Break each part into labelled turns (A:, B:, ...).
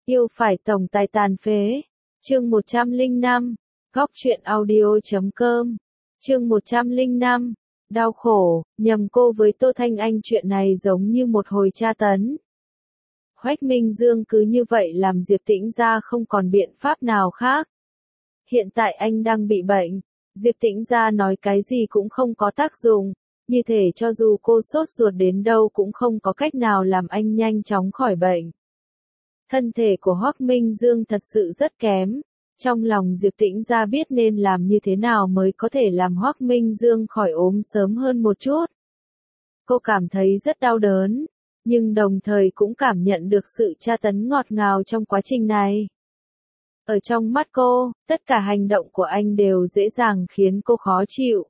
A: Yêu phải tổng tài tàn phế. Chương 105. Góc truyện audio.com. Chương 105. Đau khổ, nhầm cô với Tô Thanh Anh, chuyện này giống như một hồi tra tấn. Hoắc Minh Dương cứ như vậy làm Diệp Tĩnh Gia không còn biện pháp nào khác. Hiện tại anh đang bị bệnh, Diệp Tĩnh Gia nói cái gì cũng không có tác dụng, như thể cho dù cô sốt ruột đến đâu cũng không có cách nào làm anh nhanh chóng khỏi bệnh. Thân thể của Hoắc Minh Dương thật sự rất kém, trong lòng Diệp Tĩnh Gia biết nên làm như thế nào mới có thể làm Hoắc Minh Dương khỏi ốm sớm hơn một chút. Cô cảm thấy rất đau đớn, nhưng đồng thời cũng cảm nhận được sự tra tấn ngọt ngào trong quá trình này. Ở trong mắt cô, tất cả hành động của anh đều dễ dàng khiến cô khó chịu.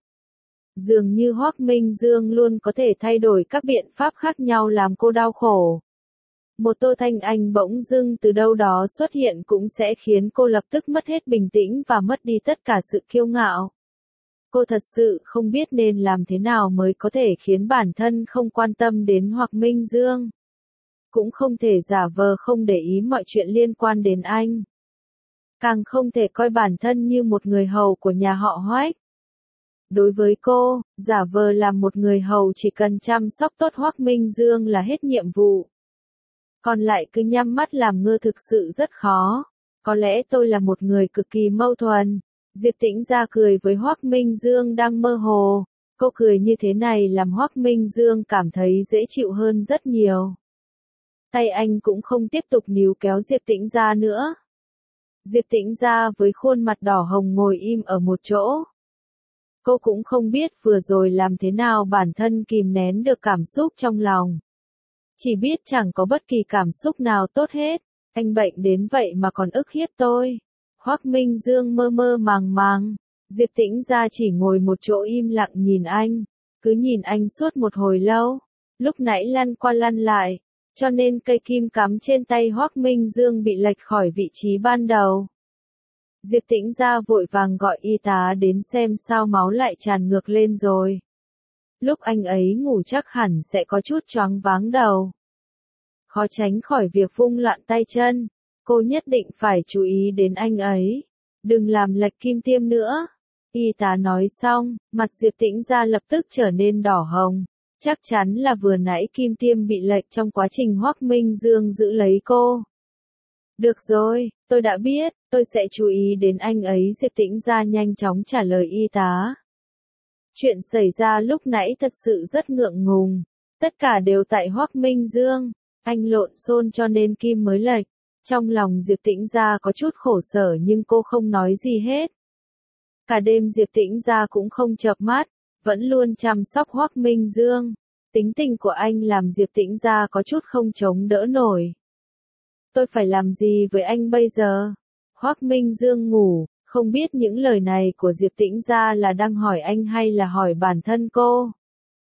A: Dường như Hoắc Minh Dương luôn có thể thay đổi các biện pháp khác nhau làm cô đau khổ. Một Tô Thanh Anh bỗng dưng từ đâu đó xuất hiện cũng sẽ khiến cô lập tức mất hết bình tĩnh và mất đi tất cả sự kiêu ngạo. Cô thật sự không biết nên làm thế nào mới có thể khiến bản thân không quan tâm đến Hoắc Minh Dương. Cũng không thể giả vờ không để ý mọi chuyện liên quan đến anh. Càng không thể coi bản thân như một người hầu của nhà họ Hoắc. Đối với cô, giả vờ làm một người hầu chỉ cần chăm sóc tốt Hoắc Minh Dương là hết nhiệm vụ. Còn lại cứ nhắm mắt làm ngơ thực sự rất khó. Có lẽ tôi là một người cực kỳ mâu thuẫn. Diệp Tĩnh Gia cười với Hoắc Minh Dương đang mơ hồ. Cô cười như thế này làm Hoắc Minh Dương cảm thấy dễ chịu hơn rất nhiều. Tay anh cũng không tiếp tục níu kéo Diệp Tĩnh Gia nữa. Diệp Tĩnh Gia với khuôn mặt đỏ hồng ngồi im ở một chỗ. Cô cũng không biết vừa rồi làm thế nào bản thân kìm nén được cảm xúc trong lòng. Chỉ biết chẳng có bất kỳ cảm xúc nào tốt hết. Anh bệnh đến vậy mà còn ức hiếp tôi. Hoắc Minh Dương mơ mơ màng màng. Diệp Tĩnh Gia chỉ ngồi một chỗ im lặng nhìn anh. Cứ nhìn anh suốt một hồi lâu. Lúc nãy lăn qua lăn lại. Cho nên cây kim cắm trên tay Hoắc Minh Dương bị lệch khỏi vị trí ban đầu. Diệp Tĩnh Gia vội vàng gọi y tá đến xem sao máu lại tràn ngược lên rồi. Lúc anh ấy ngủ chắc hẳn sẽ có chút choáng váng đầu. Khó tránh khỏi việc vung loạn tay chân. Cô nhất định phải chú ý đến anh ấy. Đừng làm lệch kim tiêm nữa. Y tá nói xong, mặt Diệp Tĩnh Gia lập tức trở nên đỏ hồng. Chắc chắn là vừa nãy kim tiêm bị lệch trong quá trình Hoắc Minh Dương giữ lấy cô. Được rồi, tôi đã biết, tôi sẽ chú ý đến anh ấy. Diệp Tĩnh Gia nhanh chóng trả lời y tá. Chuyện xảy ra lúc nãy thật sự rất ngượng ngùng. Tất cả đều tại Hoắc Minh Dương. Anh lộn xộn cho nên kim mới lệch. Trong lòng Diệp Tĩnh Gia có chút khổ sở nhưng cô không nói gì hết. Cả đêm Diệp Tĩnh Gia cũng không chợp mắt, vẫn luôn chăm sóc Hoắc Minh Dương. Tính tình của anh làm Diệp Tĩnh Gia có chút không chống đỡ nổi. Tôi phải làm gì với anh bây giờ? Hoắc Minh Dương ngủ, không biết những lời này của Diệp Tĩnh Gia là đang hỏi anh hay là hỏi bản thân cô.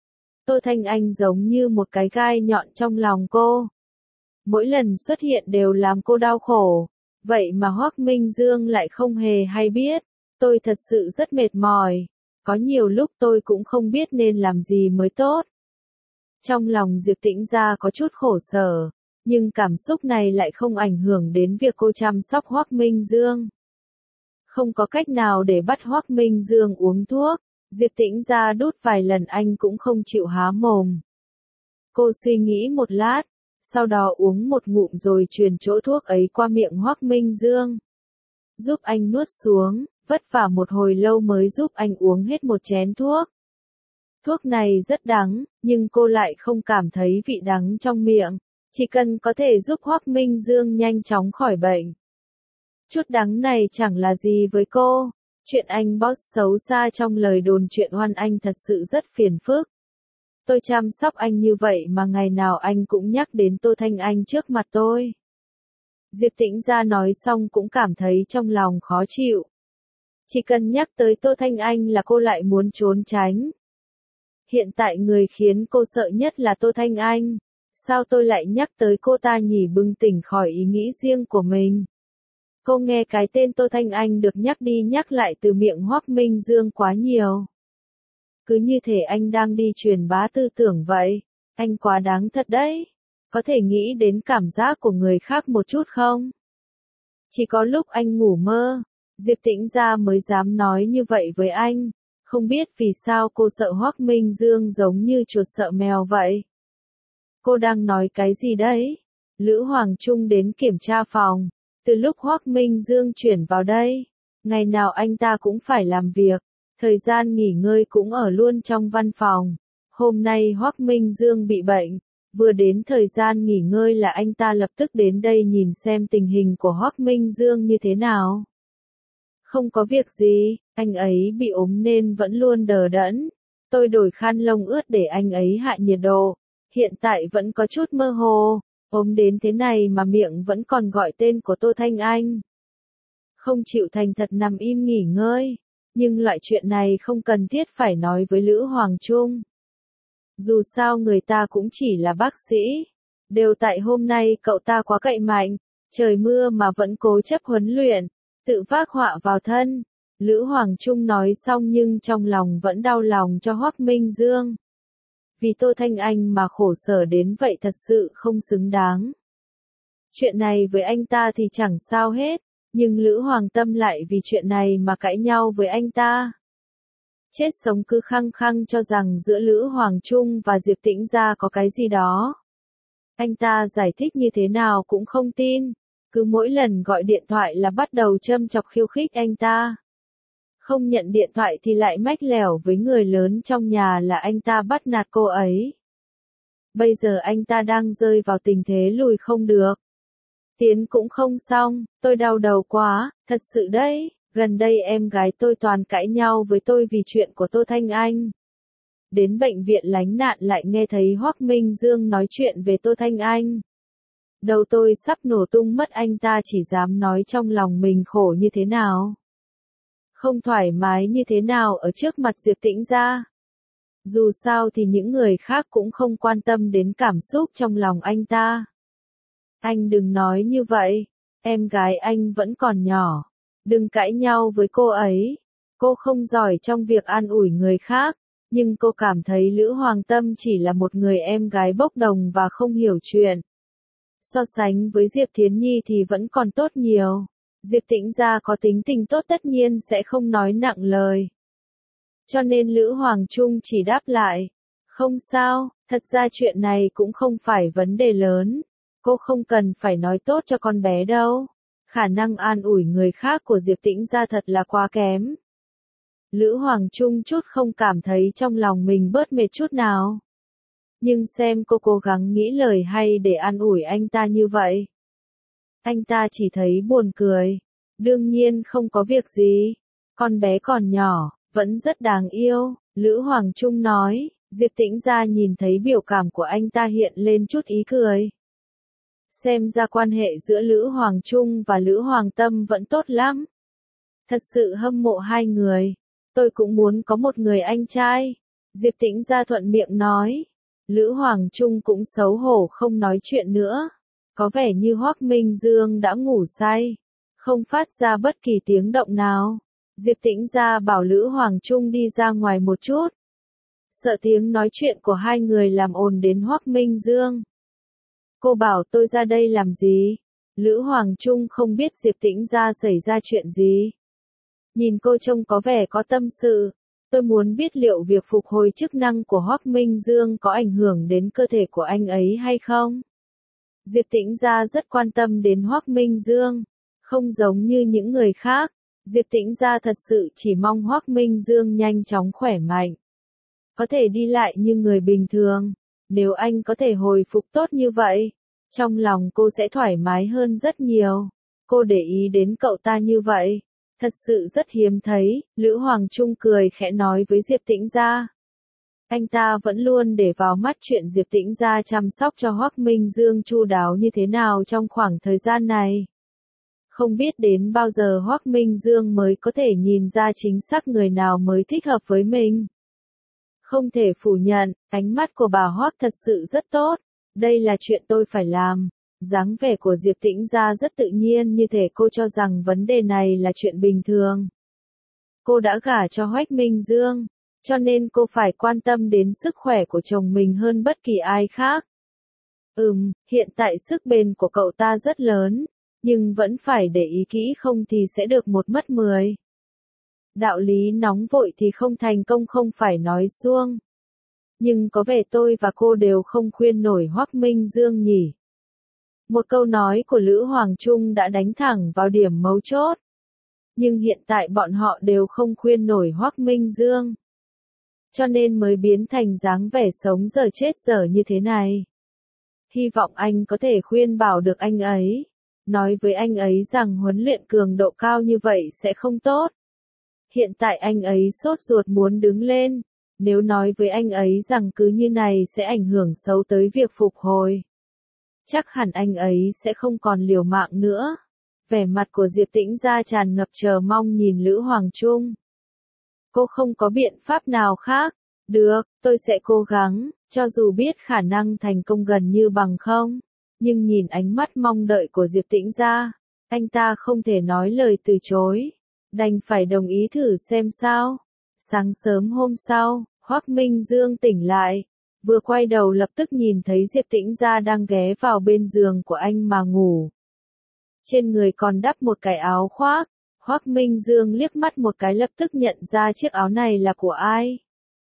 A: Tô Thanh Anh giống như một cái gai nhọn trong lòng cô. Mỗi lần xuất hiện đều làm cô đau khổ. Vậy mà Hoắc Minh Dương lại không hề hay biết. Tôi thật sự rất mệt mỏi. Có nhiều lúc tôi cũng không biết nên làm gì mới tốt. Trong lòng Diệp Tĩnh Gia có chút khổ sở. Nhưng cảm xúc này lại không ảnh hưởng đến việc cô chăm sóc Hoắc Minh Dương. Không có cách nào để bắt Hoắc Minh Dương uống thuốc. Diệp Tĩnh Gia đút vài lần anh cũng không chịu há mồm. Cô suy nghĩ một lát. Sau đó uống một ngụm rồi truyền chỗ thuốc ấy qua miệng Hoắc Minh Dương. Giúp anh nuốt xuống, vất vả một hồi lâu mới giúp anh uống hết một chén thuốc. Thuốc này rất đắng, nhưng cô lại không cảm thấy vị đắng trong miệng. Chỉ cần có thể giúp Hoắc Minh Dương nhanh chóng khỏi bệnh. Chút đắng này chẳng là gì với cô. Chuyện anh boss xấu xa trong lời đồn chuyện oan anh thật sự rất phiền phức. Tôi chăm sóc anh như vậy mà ngày nào anh cũng nhắc đến Tô Thanh Anh trước mặt tôi. Diệp Tĩnh Gia nói xong cũng cảm thấy trong lòng khó chịu. Chỉ cần nhắc tới Tô Thanh Anh là cô lại muốn trốn tránh. Hiện tại người khiến cô sợ nhất là Tô Thanh Anh. Sao tôi lại nhắc tới cô ta nhỉ? Bừng tỉnh khỏi ý nghĩ riêng của mình. Cô nghe cái tên Tô Thanh Anh được nhắc đi nhắc lại từ miệng Hoắc Minh Dương quá nhiều. Cứ như thể anh đang đi truyền bá tư tưởng vậy. Anh quá đáng thật đấy. Có thể nghĩ đến cảm giác của người khác một chút không? Chỉ có lúc anh ngủ mơ, Diệp Tĩnh Gia mới dám nói như vậy với anh. Không biết vì sao cô sợ Hoắc Minh Dương giống như chuột sợ mèo vậy. Cô đang nói cái gì đấy? Lữ Hoàng Trung đến kiểm tra phòng. Từ lúc Hoắc Minh Dương chuyển vào đây, ngày nào anh ta cũng phải làm việc, thời gian nghỉ ngơi cũng ở luôn trong văn phòng. Hôm nay Hoắc Minh Dương bị bệnh, vừa đến thời gian nghỉ ngơi là anh ta lập tức đến đây nhìn xem tình hình của Hoắc Minh Dương như thế nào. Không có việc gì, anh ấy bị ốm nên vẫn luôn đờ đẫn. Tôi đổi khăn lông ướt để anh ấy hạ nhiệt độ. Hiện tại vẫn có chút mơ hồ, ốm đến thế này mà miệng vẫn còn gọi tên của Tô Thanh Anh. Không chịu thành thật nằm im nghỉ ngơi, nhưng loại chuyện này không cần thiết phải nói với Lữ Hoàng Trung. Dù sao người ta cũng chỉ là bác sĩ, đều tại hôm nay cậu ta quá cậy mạnh, trời mưa mà vẫn cố chấp huấn luyện, tự vác họa vào thân. Lữ Hoàng Trung nói xong nhưng trong lòng vẫn đau lòng cho Hoắc Minh Dương. Vì Tô Thanh Anh mà khổ sở đến vậy thật sự không xứng đáng. Chuyện này với anh ta thì chẳng sao hết, nhưng Lữ Hoàng Tâm lại vì chuyện này mà cãi nhau với anh ta. Chết sống cứ khăng khăng cho rằng giữa Lữ Hoàng Trung và Diệp Tĩnh Gia có cái gì đó. Anh ta giải thích như thế nào cũng không tin, cứ mỗi lần gọi điện thoại là bắt đầu châm chọc khiêu khích anh ta. Không nhận điện thoại thì lại mách lẻo với người lớn trong nhà là anh ta bắt nạt cô ấy. Bây giờ anh ta đang rơi vào tình thế lùi không được. Tiến cũng không xong, tôi đau đầu quá, thật sự đấy, gần đây em gái tôi toàn cãi nhau với tôi vì chuyện của Tô Thanh Anh. Đến bệnh viện lánh nạn lại nghe thấy Hoắc Minh Dương nói chuyện về Tô Thanh Anh. Đầu tôi sắp nổ tung mất, anh ta chỉ dám nói trong lòng mình khổ như thế nào. Không thoải mái như thế nào ở trước mặt Diệp Tĩnh Gia. Dù sao thì những người khác cũng không quan tâm đến cảm xúc trong lòng anh ta. Anh đừng nói như vậy, em gái anh vẫn còn nhỏ, đừng cãi nhau với cô ấy. Cô không giỏi trong việc an ủi người khác, nhưng cô cảm thấy Lữ Hoàng Tâm chỉ là một người em gái bốc đồng và không hiểu chuyện. So sánh với Diệp Thiến Nhi thì vẫn còn tốt nhiều. Diệp Tĩnh Gia có tính tình tốt tất nhiên sẽ không nói nặng lời. Cho nên Lữ Hoàng Trung chỉ đáp lại, không sao, thật ra chuyện này cũng không phải vấn đề lớn. Cô không cần phải nói tốt cho con bé đâu. Khả năng an ủi người khác của Diệp Tĩnh Gia thật là quá kém. Lữ Hoàng Trung chút không cảm thấy trong lòng mình bớt mệt chút nào. Nhưng xem cô cố gắng nghĩ lời hay để an ủi anh ta như vậy. Anh ta chỉ thấy buồn cười. Đương nhiên không có việc gì. Con bé còn nhỏ, vẫn rất đáng yêu, Lữ Hoàng Trung nói. Diệp Tĩnh Gia nhìn thấy biểu cảm của anh ta hiện lên chút ý cười. Xem ra quan hệ giữa Lữ Hoàng Trung và Lữ Hoàng Tâm vẫn tốt lắm. Thật sự hâm mộ hai người. Tôi cũng muốn có một người anh trai. Diệp Tĩnh Gia thuận miệng nói. Lữ Hoàng Trung cũng xấu hổ không nói chuyện nữa. Có vẻ như Hoắc Minh Dương đã ngủ say, không phát ra bất kỳ tiếng động nào. Diệp Tĩnh Gia bảo Lữ Hoàng Trung đi ra ngoài một chút. Sợ tiếng nói chuyện của hai người làm ồn đến Hoắc Minh Dương. Cô bảo tôi ra đây làm gì? Lữ Hoàng Trung không biết Diệp Tĩnh Gia xảy ra chuyện gì. Nhìn cô trông có vẻ có tâm sự. Tôi muốn biết liệu việc phục hồi chức năng của Hoắc Minh Dương có ảnh hưởng đến cơ thể của anh ấy hay không? Diệp Tĩnh Gia rất quan tâm đến Hoắc Minh Dương. Không giống như những người khác, Diệp Tĩnh Gia thật sự chỉ mong Hoắc Minh Dương nhanh chóng khỏe mạnh. Có thể đi lại như người bình thường. Nếu anh có thể hồi phục tốt như vậy, trong lòng cô sẽ thoải mái hơn rất nhiều. Cô để ý đến cậu ta như vậy. Thật sự rất hiếm thấy, Lữ Hoàng Trung cười khẽ nói với Diệp Tĩnh Gia. Anh ta vẫn luôn để vào mắt chuyện Diệp Tĩnh Gia chăm sóc cho Hoắc Minh Dương chu đáo như thế nào trong khoảng thời gian này. Không biết đến bao giờ Hoắc Minh Dương mới có thể nhìn ra chính xác người nào mới thích hợp với mình. Không thể phủ nhận, ánh mắt của bà Hoắc thật sự rất tốt. Đây là chuyện tôi phải làm. Dáng vẻ của Diệp Tĩnh Gia rất tự nhiên, như thể cô cho rằng vấn đề này là chuyện bình thường. Cô đã gả cho Hoắc Minh Dương, cho nên cô phải quan tâm đến sức khỏe của chồng mình hơn bất kỳ ai khác. Hiện tại sức bền của cậu ta rất lớn, nhưng vẫn phải để ý kỹ không thì sẽ được một mất 10. Đạo lý nóng vội thì không thành công không phải nói suông. Nhưng có vẻ tôi và cô đều không khuyên nổi Hoắc Minh Dương nhỉ. Một câu nói của Lữ Hoàng Trung đã đánh thẳng vào điểm mấu chốt. Nhưng hiện tại bọn họ đều không khuyên nổi Hoắc Minh Dương. Cho nên mới biến thành dáng vẻ sống dở chết dở như thế này. Hy vọng anh có thể khuyên bảo được anh ấy. Nói với anh ấy rằng huấn luyện cường độ cao như vậy sẽ không tốt. Hiện tại anh ấy sốt ruột muốn đứng lên. Nếu nói với anh ấy rằng cứ như này sẽ ảnh hưởng xấu tới việc phục hồi. Chắc hẳn anh ấy sẽ không còn liều mạng nữa. Vẻ mặt của Diệp Tĩnh Gia tràn ngập chờ mong nhìn Lữ Hoàng Trung. Cô không có biện pháp nào khác. Được, tôi sẽ cố gắng, cho dù biết khả năng thành công gần như bằng không. Nhưng nhìn ánh mắt mong đợi của Diệp Tĩnh Gia, anh ta không thể nói lời từ chối. Đành phải đồng ý thử xem sao. Sáng sớm hôm sau, Hoắc Minh Dương tỉnh lại. Vừa quay đầu lập tức nhìn thấy Diệp Tĩnh Gia đang ghé vào bên giường của anh mà ngủ. Trên người còn đắp một cái áo khoác. Hoắc Minh Dương liếc mắt một cái lập tức nhận ra chiếc áo này là của ai.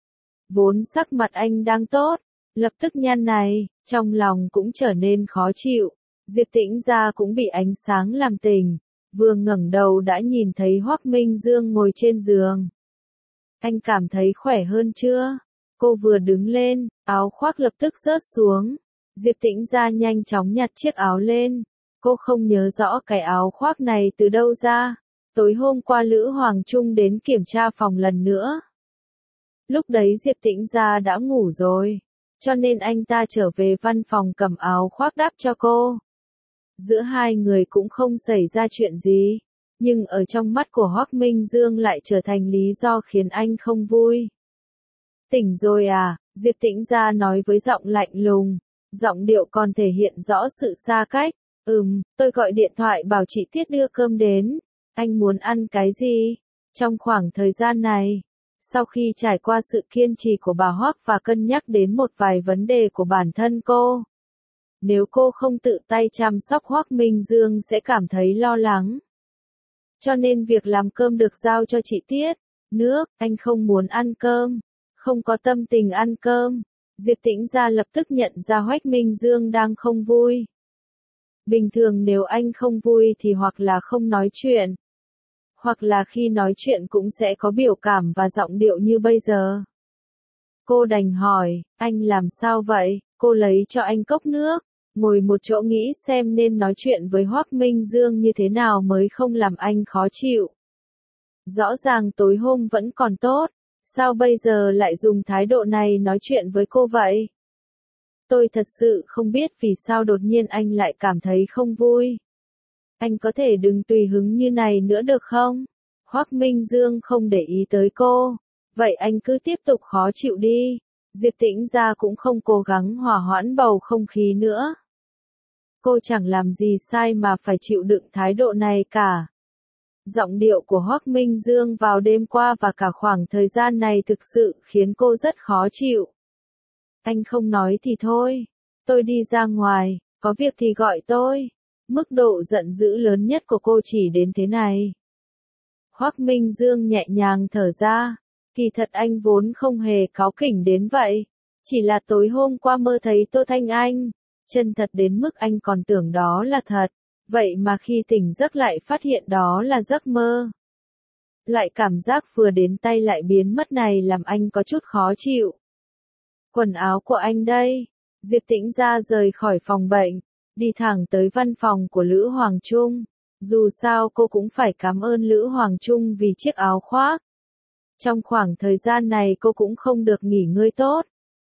A: Vốn sắc mặt anh đang tốt, lập tức nhăn này, trong lòng cũng trở nên khó chịu. Diệp Tĩnh Gia cũng bị ánh sáng làm tỉnh, vừa ngẩng đầu đã nhìn thấy Hoắc Minh Dương ngồi trên giường. Anh cảm thấy khỏe hơn chưa? Cô vừa đứng lên, áo khoác lập tức rớt xuống. Diệp Tĩnh Gia nhanh chóng nhặt chiếc áo lên. Cô không nhớ rõ cái áo khoác này từ đâu ra. Tối hôm qua Lữ Hoàng Trung đến kiểm tra phòng lần nữa. Lúc đấy Diệp Tĩnh Gia đã ngủ rồi, cho nên anh ta trở về văn phòng cầm áo khoác đắp cho cô. Giữa hai người cũng không xảy ra chuyện gì, nhưng ở trong mắt của Hoắc Minh Dương lại trở thành lý do khiến anh không vui. Tỉnh rồi à? Diệp Tĩnh Gia nói với giọng lạnh lùng, giọng điệu còn thể hiện rõ sự xa cách. Tôi gọi điện thoại bảo chị Tiết đưa cơm đến. Anh muốn ăn cái gì? Trong khoảng thời gian này, sau khi trải qua sự kiên trì của bà Hoắc và cân nhắc đến một vài vấn đề của bản thân cô, nếu cô không tự tay chăm sóc Hoắc Minh Dương sẽ cảm thấy lo lắng. Cho nên việc làm cơm được giao cho chị Tiết. Nước, anh không muốn ăn cơm, không có tâm tình ăn cơm. Diệp Tĩnh Gia lập tức nhận ra Hoắc Minh Dương đang không vui. Bình thường nếu anh không vui thì hoặc là không nói chuyện, hoặc là khi nói chuyện cũng sẽ có biểu cảm và giọng điệu như bây giờ. Cô đành hỏi, anh làm sao vậy? Cô lấy cho anh cốc nước, ngồi một chỗ nghĩ xem nên nói chuyện với Hoắc Minh Dương như thế nào mới không làm anh khó chịu. Rõ ràng tối hôm vẫn còn tốt, sao bây giờ lại dùng thái độ này nói chuyện với cô vậy? Tôi thật sự không biết vì sao đột nhiên anh lại cảm thấy không vui. Anh có thể đừng tùy hứng như này nữa được không? Hoắc Minh Dương không để ý tới cô. Vậy anh cứ tiếp tục khó chịu đi. Diệp Tĩnh Gia cũng không cố gắng hòa hoãn bầu không khí nữa. Cô chẳng làm gì sai mà phải chịu đựng thái độ này cả. Giọng điệu của Hoắc Minh Dương vào đêm qua và cả khoảng thời gian này thực sự khiến cô rất khó chịu. Anh không nói thì thôi. Tôi đi ra ngoài, có việc thì gọi tôi. Mức độ giận dữ lớn nhất của cô chỉ đến thế này. Hoắc Minh Dương nhẹ nhàng thở ra. Kỳ thật anh vốn không hề cáu kỉnh đến vậy. Chỉ là tối hôm qua mơ thấy Tô Thanh Anh. Chân thật đến mức anh còn tưởng đó là thật. Vậy mà khi tỉnh giấc lại phát hiện đó là giấc mơ. Loại cảm giác vừa đến tay lại biến mất này làm anh có chút khó chịu. Quần áo của anh đây. Diệp Tĩnh Gia rời khỏi phòng bệnh, đi thẳng tới văn phòng của Lữ Hoàng Trung. Dù sao cô cũng phải cảm ơn Lữ Hoàng Trung vì chiếc áo khoác. Trong khoảng thời gian này cô cũng không được nghỉ ngơi tốt.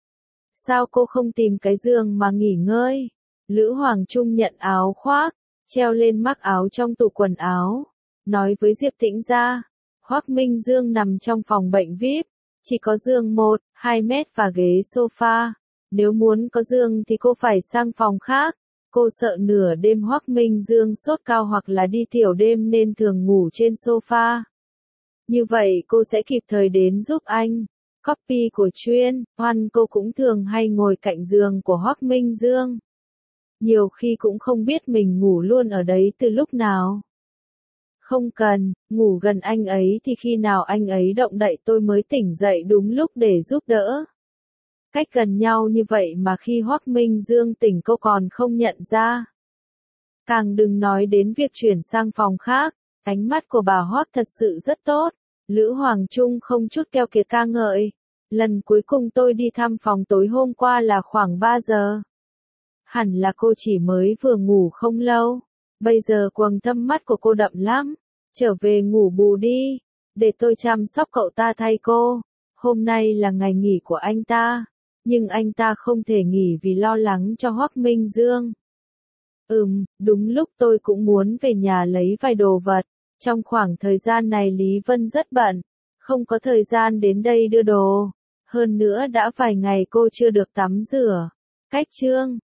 A: Sao cô không tìm cái giường mà nghỉ ngơi? Lữ Hoàng Trung nhận áo khoác, treo lên mắc áo trong tủ quần áo. Nói với Diệp Tĩnh Gia, Hoắc Minh Dương nằm trong phòng bệnh VIP. Chỉ có giường 1-2 mét và ghế sofa. Nếu muốn có giường thì cô phải sang phòng khác. Cô sợ nửa đêm Hoắc Minh Dương sốt cao hoặc là đi tiểu đêm nên thường ngủ trên sofa. Như vậy cô sẽ kịp thời đến giúp anh. Copy của chuyên, Hoan cô cũng thường hay ngồi cạnh giường của Hoắc Minh Dương. nhiều khi cũng không biết mình ngủ luôn ở đấy từ lúc nào. Không cần, ngủ gần anh ấy thì khi nào anh ấy động đậy tôi mới tỉnh dậy đúng lúc để giúp đỡ. Cách gần nhau như vậy mà khi Hoắc Minh Dương tỉnh cô còn không nhận ra. Càng đừng nói đến việc chuyển sang phòng khác, ánh mắt của bà Hoắc thật sự rất tốt. Lữ Hoàng Trung không chút keo kiệt ca ngợi. Lần cuối cùng tôi đi thăm phòng tối hôm qua là khoảng 3 giờ. Hẳn là cô chỉ mới vừa ngủ không lâu. Bây giờ quầng thâm mắt của cô đậm lắm. Trở về ngủ bù đi. Để tôi chăm sóc cậu ta thay cô. Hôm nay là ngày nghỉ của anh ta. Nhưng anh ta không thể nghỉ vì lo lắng cho Hoắc Minh Dương. Đúng lúc tôi cũng muốn về nhà lấy vài đồ vật. Trong khoảng thời gian này Lý Vân rất bận. Không có thời gian đến đây đưa đồ. Hơn nữa đã vài ngày cô chưa được tắm rửa. Cách chương